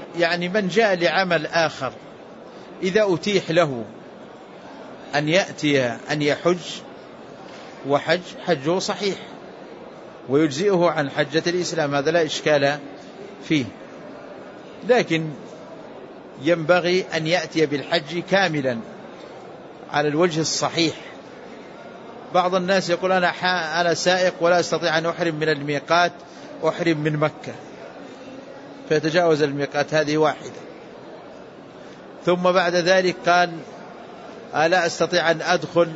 يعني من جاء لعمل آخر إذا أتيح له أن يأتي أن يحج وحج حجه صحيح ويجزئه عن حجة الإسلام، هذا لا إشكال فيه، لكن ينبغي أن يأتي بالحج كاملا على الوجه الصحيح. بعض الناس يقول أنا سائق ولا أستطيع أن أحرم من الميقات، أحرم من مكة، فيتجاوز الميقات، هذه واحدة. ثم بعد ذلك قال لا أستطيع أن أدخل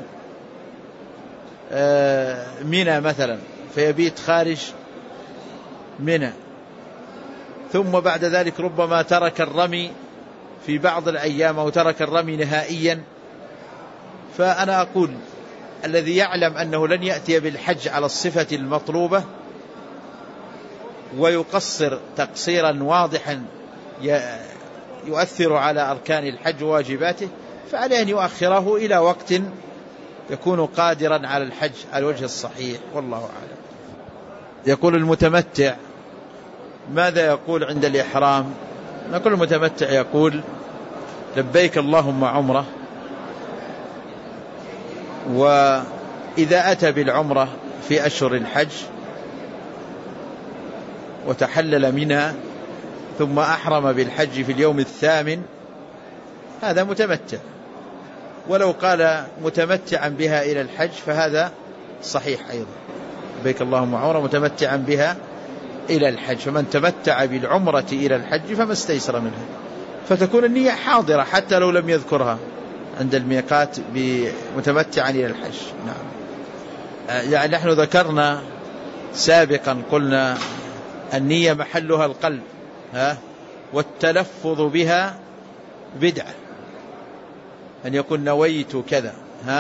منى مثلا، فيبيت خارج منى. ثم بعد ذلك ربما ترك الرمي في بعض الأيام أو ترك الرمي نهائيا. فأنا أقول الذي يعلم أنه لن يأتي بالحج على الصفة المطلوبة ويقصر تقصيرا واضحا يؤثر على أركان الحج وواجباته، فعليه أن يؤخره إلى وقت يكون قادرا على الحج على الوجه الصحيح، والله أعلم. يقول المتمتع ماذا يقول عند الإحرام؟ نقول المتمتع يقول لبيك اللهم عمرة، وإذا أتى بالعمرة في أشهر الحج وتحلل منها ثم أحرم بالحج في اليوم الثامن هذا متمتع، ولو قال متمتعا بها إلى الحج فهذا صحيح أيضا، لبيك اللهم عمرة متمتعا بها إلى الحج، فمن تمتع بالعمرة إلى الحج فما استيسر منها، فتكون النية حاضرة حتى لو لم يذكرها عند الميقات متمتعا إلى الحج. نعم. يعني نحن ذكرنا سابقا قلنا النية محلها القلب، والتلفظ بها بدعة، أن يكون نويت كذا،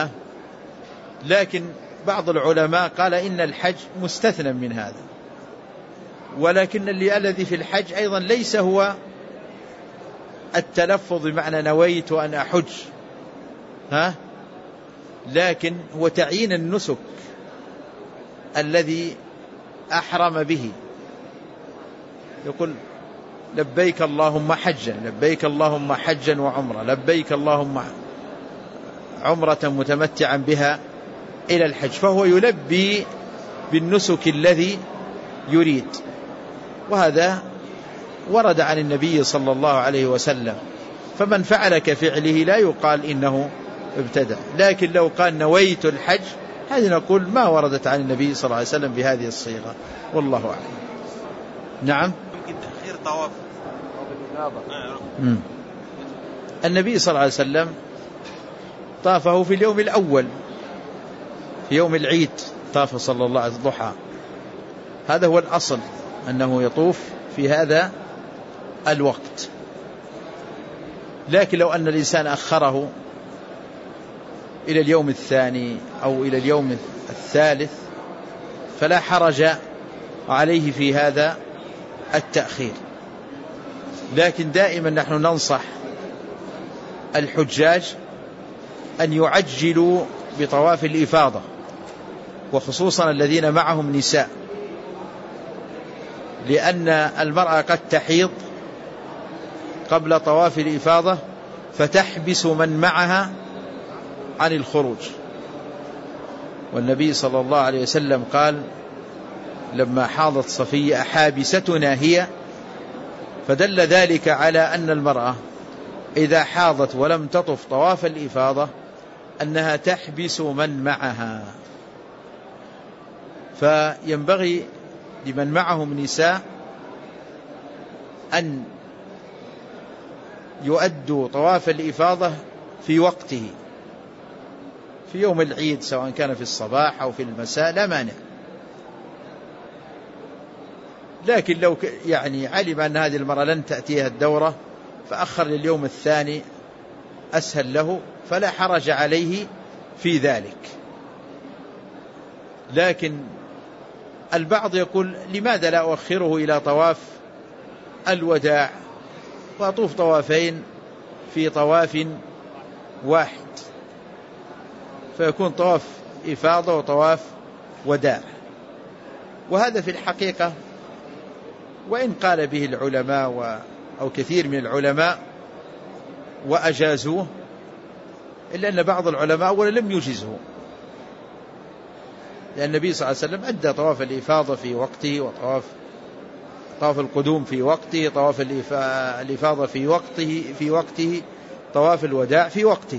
لكن بعض العلماء قال إن الحج مستثنى من هذا، ولكن الذي في الحج أيضا ليس هو التلفظ بمعنى نويت أن أحج، لكن هو تعيين النسك الذي أحرم به، يقول لبيك اللهم حجا، لبيك اللهم حجا وعمرة، لبيك اللهم عمرة متمتعا بها إلى الحج، فهو يلبي بالنسك الذي يريد، وهذا ورد عن النبي صلى الله عليه وسلم، فمن فعل كفعله لا يقال إنه ابتدع، لكن لو قال نويت الحج هذه نقول ما وردت عن النبي صلى الله عليه وسلم بهذه الصيغة، والله أعلم. نعم. تأخير طواف النبي صلى الله عليه وسلم طافه في اليوم الأول، في يوم العيد طاف صلى الله عليه وسلم الضحى، هذا هو الأصل أنه يطوف في هذا الوقت، لكن لو أن الإنسان أخره إلى اليوم الثاني أو إلى اليوم الثالث فلا حرج عليه في هذا التأخير، لكن دائما نحن ننصح الحجاج أن يعجلوا بطواف الإفاضة، وخصوصا الذين معهم نساء، لأن المرأة قد تحيض قبل طواف الإفاضة فتحبس من معها عن الخروج، والنبي صلى الله عليه وسلم قال لما حاضت صفية أحابستنا هي، فدل ذلك على أن المرأة إذا حاضت ولم تطف طواف الإفاضة أنها تحبس من معها، فينبغي لمن معهم نساء أن يؤدوا طواف الإفاضة في وقته في يوم العيد، سواء كان في الصباح أو في المساء لا مانع، لكن لو يعني علم أن هذه المرأة لن تأتيها الدورة فأخر لليوم الثاني أسهل له، فلا حرج عليه في ذلك. لكن البعض يقول لماذا لا أؤخره إلى طواف الوداع وأطوف طوافين في طواف واحد، فيكون طواف إفاضة وطواف وداع، وهذا في الحقيقة وإن قال به العلماء أو كثير من العلماء وأجازوه، إلا أن بعض العلماء أولا لم يجزه، لأن النبي صلى الله عليه وسلم أدى طواف الإفاضة في وقته، طواف القدوم في وقته، طواف الإفاضة في وقته، طواف الوداع في وقته.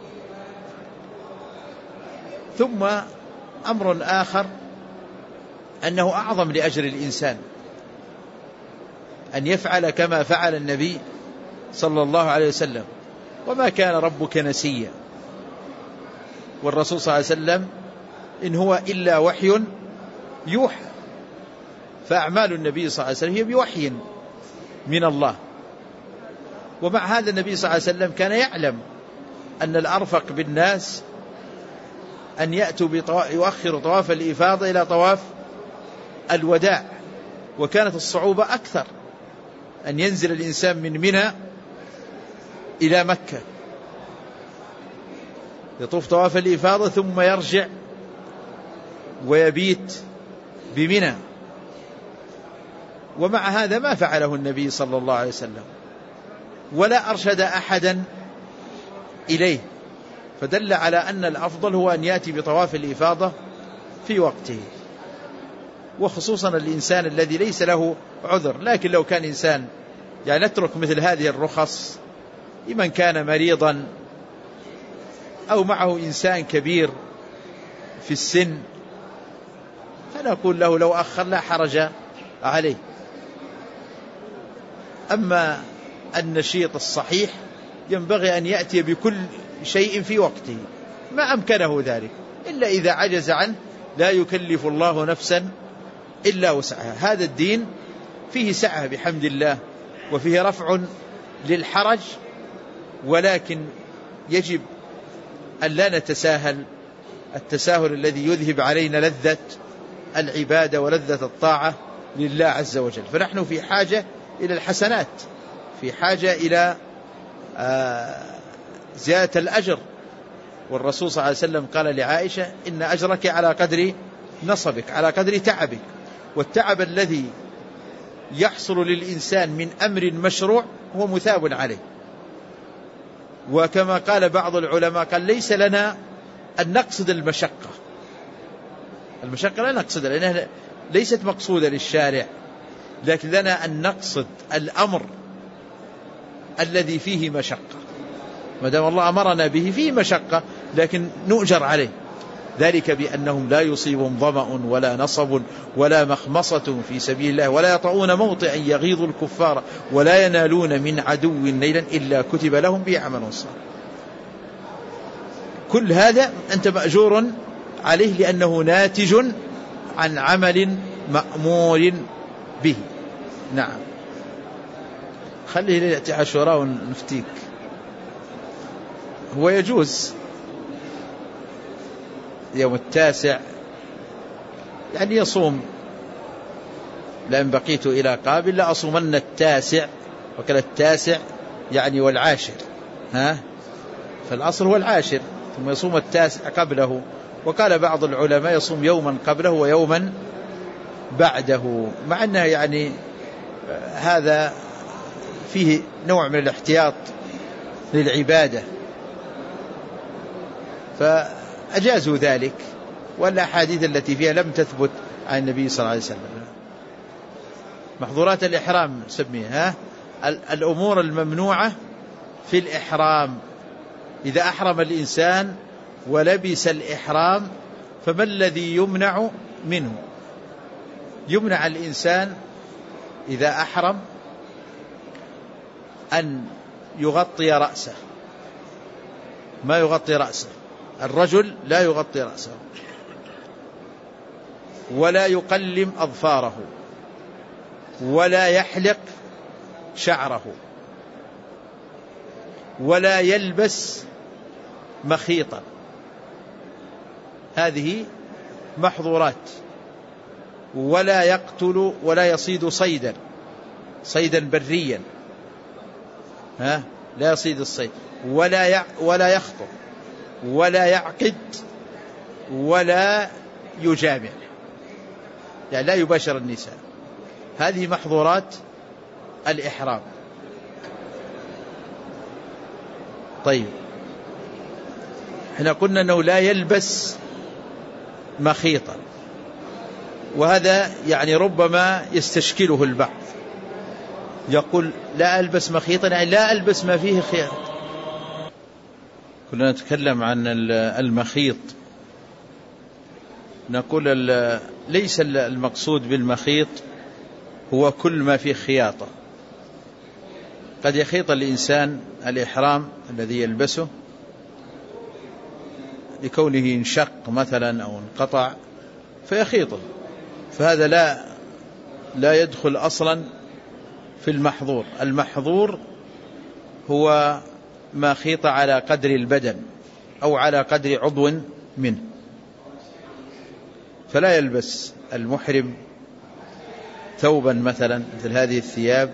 ثم أمر آخر أنه أعظم لأجر الإنسان أن يفعل كما فعل النبي صلى الله عليه وسلم. وما كان ربك نسيا، والرسول صلى الله عليه وسلم إن هو إلا وحي يوحى، فأعمال النبي صلى الله عليه وسلم هي بوحي من الله. ومع هذا النبي صلى الله عليه وسلم كان يعلم أن الأرفق بالناس أن يؤخر طواف الإفاضة إلى طواف الوداع، وكانت الصعوبة أكثر أن ينزل الإنسان من منى إلى مكة يطوف طواف الإفاضة ثم يرجع ويبيت بمنى. ومع هذا ما فعله النبي صلى الله عليه وسلم ولا أرشد أحدا إليه، فدل على أن الأفضل هو أن يأتي بطواف الإفاضة في وقته، وخصوصا الإنسان الذي ليس له عذر. لكن لو كان إنسان يعني نترك مثل هذه الرخص لمن كان مريضا أو معه إنسان كبير في السن، فنقول له لو أخر لا حرج عليه. أما النشيط الصحيح ينبغي أن يأتي بكل شيء في وقته ما أمكنه ذلك، إلا إذا عجز عنه لا يكلف الله نفسا إلا وسعها. هذا الدين فيه سعة بحمد الله، وفيه رفع للحرج، ولكن يجب أن لا نتساهل التساهل الذي يذهب علينا لذة العبادة ولذة الطاعة لله عز وجل. فنحن في حاجة إلى الحسنات، في حاجة إلى زيادة الأجر. والرسول صلى الله عليه وسلم قال لعائشة إن أجرك على قدر نصبك، على قدر تعبك، والتعب الذي يحصل للإنسان من أمر مشروع هو مثاب عليه. وكما قال بعض العلماء قال ليس لنا أن نقصد المشقة لا نقصد لأنها ليست مقصودة للشارع، لكن لنا أن نقصد الأمر الذي فيه مشقة، ما دام الله أمرنا به فيه مشقة لكن نؤجر عليه، ذلك بأنهم لا يصيبهم ظمأ ولا نصب ولا مخمصة في سبيل الله ولا يطعون موطئا يغيظ الكفار ولا ينالون من عدو نيلا إلا كتب لهم به عمل صالح. كل هذا أنت مأجور عليه لأنه ناتج عن عمل مأمور به. نعم، خليه ليأتي عاشوراء ونفتيك. هو يجوز يوم 9 يعني يصوم، لأن بقيت إلى قابل لا أصومن 9، وكلا 9 يعني والعاشر، فالأصل هو العاشر ثم يصوم 9 قبله. وقال بعض العلماء يصوم يوما قبله ويوما بعده، مع أنه يعني هذا فيه نوع من الاحتياط للعبادة، فأجازوا ذلك، والأحاديث التي فيها لم تثبت عن النبي صلى الله عليه وسلم. محظورات الإحرام نسميها الأمور الممنوعة في الإحرام. إذا أحرم الإنسان ولبس الإحرام فما الذي يمنع منه؟ يمنع الإنسان إذا أحرم أن يغطي رأسه، ما يغطي رأسه، الرجل لا يغطي رأسه، ولا يقلم أظفاره، ولا يحلق شعره، ولا يلبس مخيطا. هذه محظورات. ولا يقتل ولا يصيد صيدا بريا، لا يصيد الصيد، ولا يخطب ولا يعقد ولا يجامع، يعني لا يباشر النساء. هذه محظورات الإحرام. طيب، احنا قلنا أنه لا يلبس مخيطا، وهذا يعني ربما يستشكله البعض، يقول لا ألبس مخيطا يعني لا ألبس ما فيه خياط. كنا نتكلم عن المخيط، نقول ليس المقصود بالمخيط هو كل ما فيه خياطة. قد يخيط الإنسان الإحرام الذي يلبسه لكونه انشق مثلا أو انقطع فيخيطه، فهذا لا يدخل أصلا في المحظور. المحظور هو ما خيط على قدر البدن أو على قدر عضو منه، فلا يلبس المحرم ثوبا مثلا مثل هذه الثياب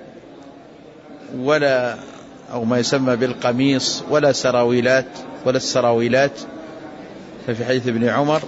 أو ما يسمى بالقميص، ولا السراويلات ففي حديث ابن عمر،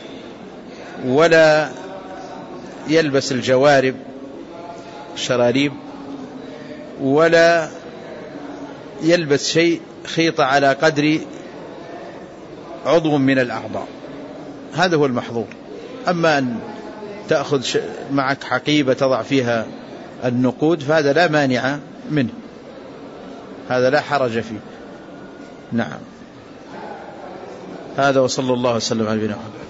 ولا يلبس الجوارب الشراريب، ولا يلبس شيء خيط على قدر عضو من الأعضاء. هذا هو المحظور. أما أن تأخذ معك حقيبة تضع فيها النقود فهذا لا مانع منه، هذا لا حرج فيه. نعم، هذا وصلى الله وسلم على نبينا محمد.